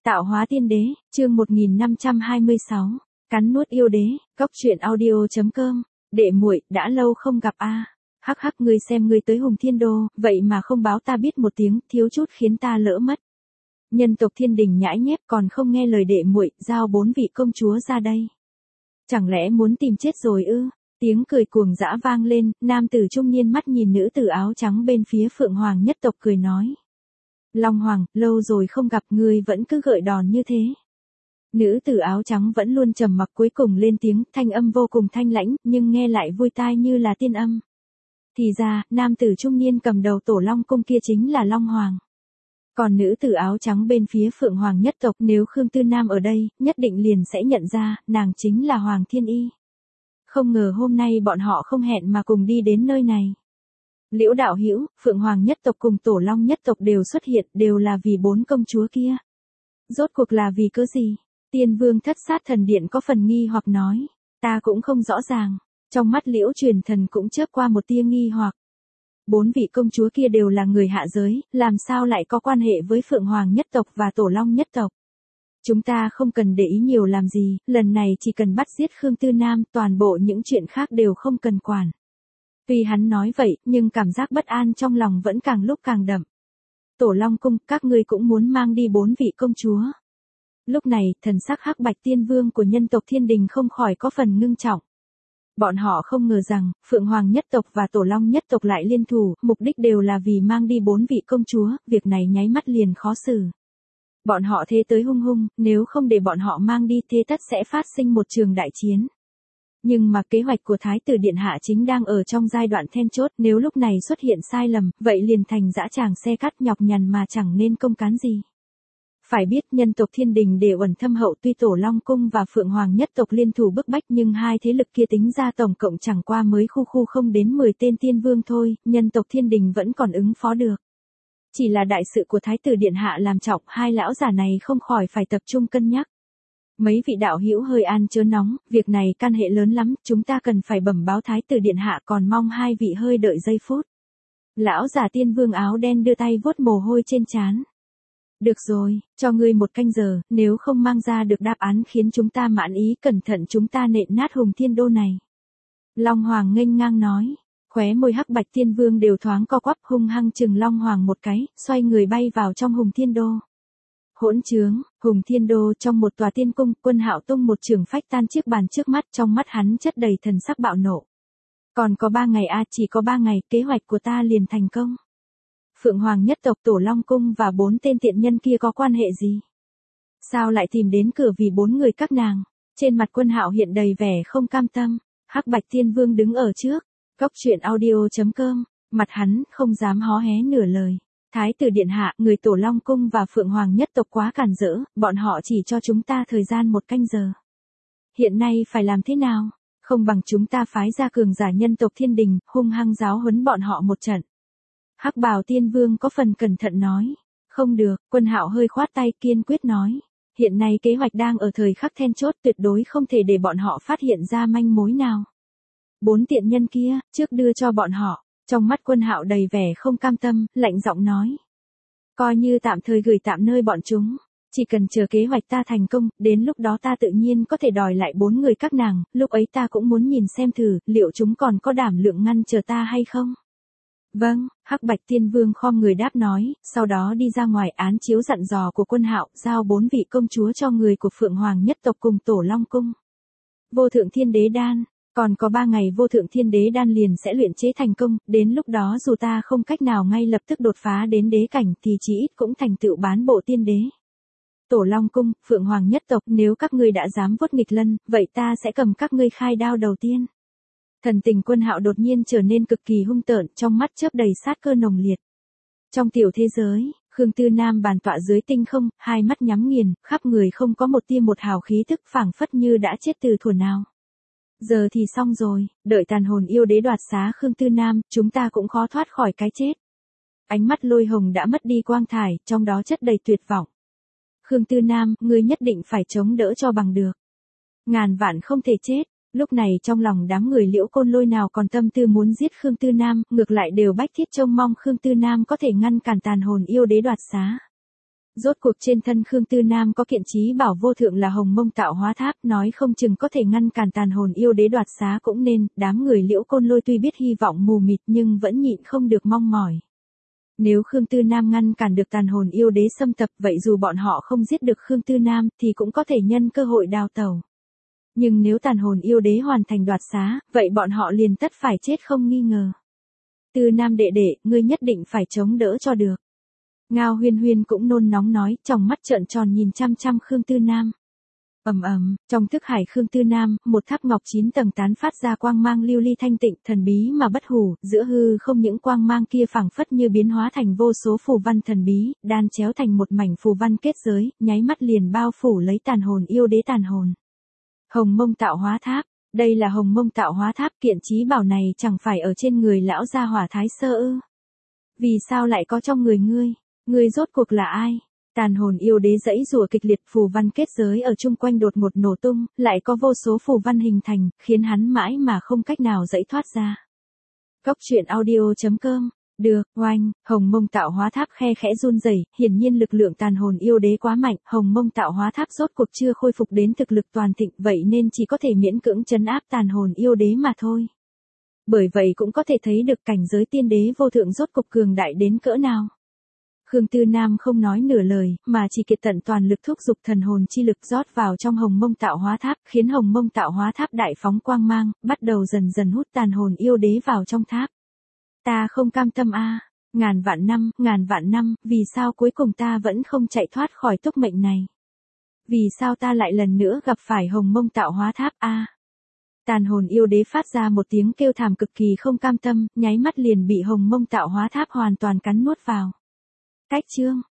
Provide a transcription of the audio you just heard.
Tạo hóa tiên đế, chương 1526, cắn nuốt yêu đế, cốc truyện audio.com, đệ muội, đã lâu không gặp a. Hắc hắc, ngươi xem ngươi tới Hùng Thiên Đô, vậy mà không báo ta biết một tiếng, thiếu chút khiến ta lỡ mất. Nhân tộc Thiên Đình nhãi nhép còn không nghe lời đệ muội, giao 4 vị công chúa ra đây. Chẳng lẽ muốn tìm chết rồi ư? Tiếng cười cuồng dã vang lên, nam tử trung niên mắt nhìn nữ tử áo trắng bên phía Phượng Hoàng nhất tộc cười nói. Long Hoàng, lâu rồi không gặp, ngươi vẫn cứ gợi đòn như thế. Nữ tử áo trắng vẫn luôn trầm mặc, cuối cùng lên tiếng, thanh âm vô cùng thanh lãnh, nhưng nghe lại vui tai như là tiên âm. Thì ra, nam tử trung niên cầm đầu Tổ Long cung kia chính là Long Hoàng. Còn nữ tử áo trắng bên phía Phượng Hoàng nhất tộc, nếu Khương Tư Nam ở đây, nhất định liền sẽ nhận ra, nàng chính là Hoàng Thiên Y. Không ngờ hôm nay bọn họ không hẹn mà cùng đi đến nơi này. Liễu đạo hữu, Phượng Hoàng nhất tộc cùng Tổ Long nhất tộc đều xuất hiện, đều là vì 4 công chúa kia. Rốt cuộc là vì cớ gì? Tiên Vương Thất Sát Thần Điện có phần nghi hoặc nói, ta cũng không rõ ràng. Trong mắt Liễu Truyền Thần cũng chớp qua một tia nghi hoặc. 4 vị công chúa kia đều là người hạ giới, làm sao lại có quan hệ với Phượng Hoàng nhất tộc và Tổ Long nhất tộc? Chúng ta không cần để ý nhiều làm gì, lần này chỉ cần bắt giết Khương Tư Nam, toàn bộ những chuyện khác đều không cần quản. Tuy hắn nói vậy, nhưng cảm giác bất an trong lòng vẫn càng lúc càng đậm. Tổ Long cung, các ngươi cũng muốn mang đi 4 vị công chúa. Lúc này, thần sắc Hắc Bạch Tiên Vương của nhân tộc Thiên Đình không khỏi có phần ngưng trọng. Bọn họ không ngờ rằng, Phượng Hoàng nhất tộc và Tổ Long nhất tộc lại liên thủ, mục đích đều là vì mang đi 4 vị công chúa, việc này nháy mắt liền khó xử. Bọn họ thế tới hung hung, nếu không để bọn họ mang đi thế tất sẽ phát sinh một trường đại chiến. Nhưng mà kế hoạch của Thái tử Điện Hạ chính đang ở trong giai đoạn then chốt, nếu lúc này xuất hiện sai lầm, vậy liền thành dã tràng xe cắt nhọc nhằn mà chẳng nên công cán gì. Phải biết nhân tộc Thiên Đình để uẩn thâm hậu, tuy Tổ Long cung và Phượng Hoàng nhất tộc liên thủ bức bách nhưng hai thế lực kia tính ra tổng cộng chẳng qua mới khu không đến 10 tên tiên vương thôi, nhân tộc Thiên Đình vẫn còn ứng phó được. Chỉ là đại sự của Thái tử Điện Hạ làm trọng, hai lão già này không khỏi phải tập trung cân nhắc. Mấy vị đạo hữu hơi an chớ nóng, việc này can hệ lớn lắm, chúng ta cần phải bẩm báo Thái tử Điện Hạ, còn mong hai vị hơi đợi giây phút. Lão già tiên vương áo đen đưa tay vuốt mồ hôi trên trán. Được rồi, cho ngươi 1 canh giờ, nếu không mang ra được đáp án khiến chúng ta mãn ý, cẩn thận chúng ta nện nát Hùng Thiên Đô này. Long Hoàng nghênh ngang nói, khóe môi Hắc Bạch Tiên Vương đều thoáng co quắp, hung hăng chừng Long Hoàng một cái, xoay người bay vào trong Hùng Thiên Đô. Hỗn trướng, Hùng Thiên Đô trong một tòa tiên cung, Quân Hạo tung một trường phách tan chiếc bàn trước mắt, trong mắt hắn chất đầy thần sắc bạo nộ. Còn có 3 ngày chỉ có 3 ngày, kế hoạch của ta liền thành công. Phượng Hoàng nhất tộc, Tổ Long cung và 4 tên tiện nhân kia có quan hệ gì? Sao lại tìm đến cửa vì 4 người các nàng? Trên mặt Quân Hạo hiện đầy vẻ không cam tâm. Hắc Bạch Tiên Vương đứng ở trước, cốc truyện audio.com, mặt hắn không dám hó hé nửa lời. Thái tử Điện Hạ, người Tổ Long cung và Phượng Hoàng nhất tộc quá cản rỡ, bọn họ chỉ cho chúng ta thời gian 1 canh giờ. Hiện nay phải làm thế nào? Không bằng chúng ta phái ra cường giả nhân tộc Thiên Đình, hung hăng giáo huấn bọn họ một trận. Hắc Bào Tiên Vương có phần cẩn thận nói. Không được, Quân Hạo hơi khoát tay kiên quyết nói. Hiện nay kế hoạch đang ở thời khắc then chốt, tuyệt đối không thể để bọn họ phát hiện ra manh mối nào. 4 tiện nhân kia, trước đưa cho bọn họ. Trong mắt Quân Hạo đầy vẻ không cam tâm, lạnh giọng nói. Coi như tạm thời gửi tạm nơi bọn chúng. Chỉ cần chờ kế hoạch ta thành công, đến lúc đó ta tự nhiên có thể đòi lại 4 người các nàng, lúc ấy ta cũng muốn nhìn xem thử, liệu chúng còn có đảm lượng ngăn chờ ta hay không? Vâng, Hắc Bạch Tiên Vương khom người đáp nói, sau đó đi ra ngoài án chiếu dặn dò của Quân Hạo, giao 4 vị công chúa cho người của Phượng Hoàng nhất tộc cùng Tổ Long cung. Vô Thượng Thiên Đế Đan, còn có 3 ngày Vô Thượng Thiên Đế Đan liền sẽ luyện chế thành công, đến lúc đó dù ta không cách nào ngay lập tức đột phá đến đế cảnh thì chí ít cũng thành tựu bán bộ tiên đế. Tổ Long cung, Phượng Hoàng nhất tộc, nếu các ngươi đã dám vuốt nghịch lân, vậy ta sẽ cầm các ngươi khai đao đầu tiên. Thần tình Quân Hạo đột nhiên trở nên cực kỳ hung tợn, trong mắt chớp đầy sát cơ nồng liệt. Trong tiểu thế giới, Khương Tư Nam bàn tọa dưới tinh không, hai mắt nhắm nghiền, khắp người không có một tia một hào khí tức, phảng phất như đã chết từ thuở nào. Giờ thì xong rồi, đợi tàn hồn yêu đế đoạt xá Khương Tư Nam, chúng ta cũng khó thoát khỏi cái chết. Ánh mắt Lôi Hồng đã mất đi quang thải, trong đó chất đầy tuyệt vọng. Khương Tư Nam, ngươi nhất định phải chống đỡ cho bằng được. Ngàn vạn không thể chết. Lúc này trong lòng đám người Liễu Côn Lôi nào còn tâm tư muốn giết Khương Tư Nam, ngược lại đều bách thiết trông mong Khương Tư Nam có thể ngăn cản tàn hồn yêu đế đoạt xá. Rốt cuộc trên thân Khương Tư Nam có kiện chí bảo vô thượng là Hồng Mông Tạo Hóa Tháp, nói không chừng có thể ngăn cản tàn hồn yêu đế đoạt xá cũng nên, đám người Liễu Côn Lôi tuy biết hy vọng mù mịt nhưng vẫn nhịn không được mong mỏi. Nếu Khương Tư Nam ngăn cản được tàn hồn yêu đế xâm tập, vậy dù bọn họ không giết được Khương Tư Nam thì cũng có thể nhân cơ hội đào tẩu. Nhưng nếu tàn hồn yêu đế hoàn thành đoạt xá, vậy bọn họ liền tất phải chết không nghi ngờ. Tư Nam đệ đệ, ngươi nhất định phải chống đỡ cho được. Ngao Huyên Huyên cũng nôn nóng nói, trong mắt trợn tròn nhìn chăm chăm Khương Tư Nam. Trong thức hải Khương Tư Nam, một tháp ngọc 9 tầng tán phát ra quang mang lưu ly thanh tịnh, thần bí mà bất hủ, giữa hư không những quang mang kia phảng phất như biến hóa thành vô số phù văn thần bí, đan chéo thành một mảnh phù văn kết giới, nháy mắt liền bao phủ lấy tàn hồn yêu đế tàn hồn. Hồng Mông Tạo Hóa Tháp, đây là Hồng Mông Tạo Hóa Tháp, kiện chí bảo này chẳng phải ở trên người lão gia hỏa Thái Sơ ư? Vì sao lại có trong người ngươi? Ngươi rốt cuộc là ai? Tàn hồn yêu đế giãy giụa kịch liệt, phù văn kết giới ở chung quanh đột ngột nổ tung, lại có vô số phù văn hình thành, khiến hắn mãi mà không cách nào giãy thoát ra. Cốc truyện audio.com. Được, oanh, Hồng Mông Tạo Hóa Tháp khe khẽ run rẩy, hiển nhiên lực lượng tàn hồn yêu đế quá mạnh, Hồng Mông Tạo Hóa Tháp rốt cuộc chưa khôi phục đến thực lực toàn thịnh, vậy nên chỉ có thể miễn cưỡng trấn áp tàn hồn yêu đế mà thôi. Bởi vậy cũng có thể thấy được cảnh giới tiên đế vô thượng rốt cục cường đại đến cỡ nào. Khương Tư Nam không nói nửa lời, mà chỉ kiệt tận toàn lực thúc giục thần hồn chi lực rót vào trong Hồng Mông Tạo Hóa Tháp, khiến Hồng Mông Tạo Hóa Tháp đại phóng quang mang, bắt đầu dần dần hút tàn hồn yêu đế vào trong tháp. Ta không cam tâm a, ngàn vạn năm, vì sao cuối cùng ta vẫn không chạy thoát khỏi túc mệnh này? Vì sao ta lại lần nữa gặp phải Hồng Mông Tạo Hóa Tháp a? Tàn hồn yêu đế phát ra một tiếng kêu thảm cực kỳ không cam tâm, nháy mắt liền bị Hồng Mông Tạo Hóa Tháp hoàn toàn cắn nuốt vào. Cách chương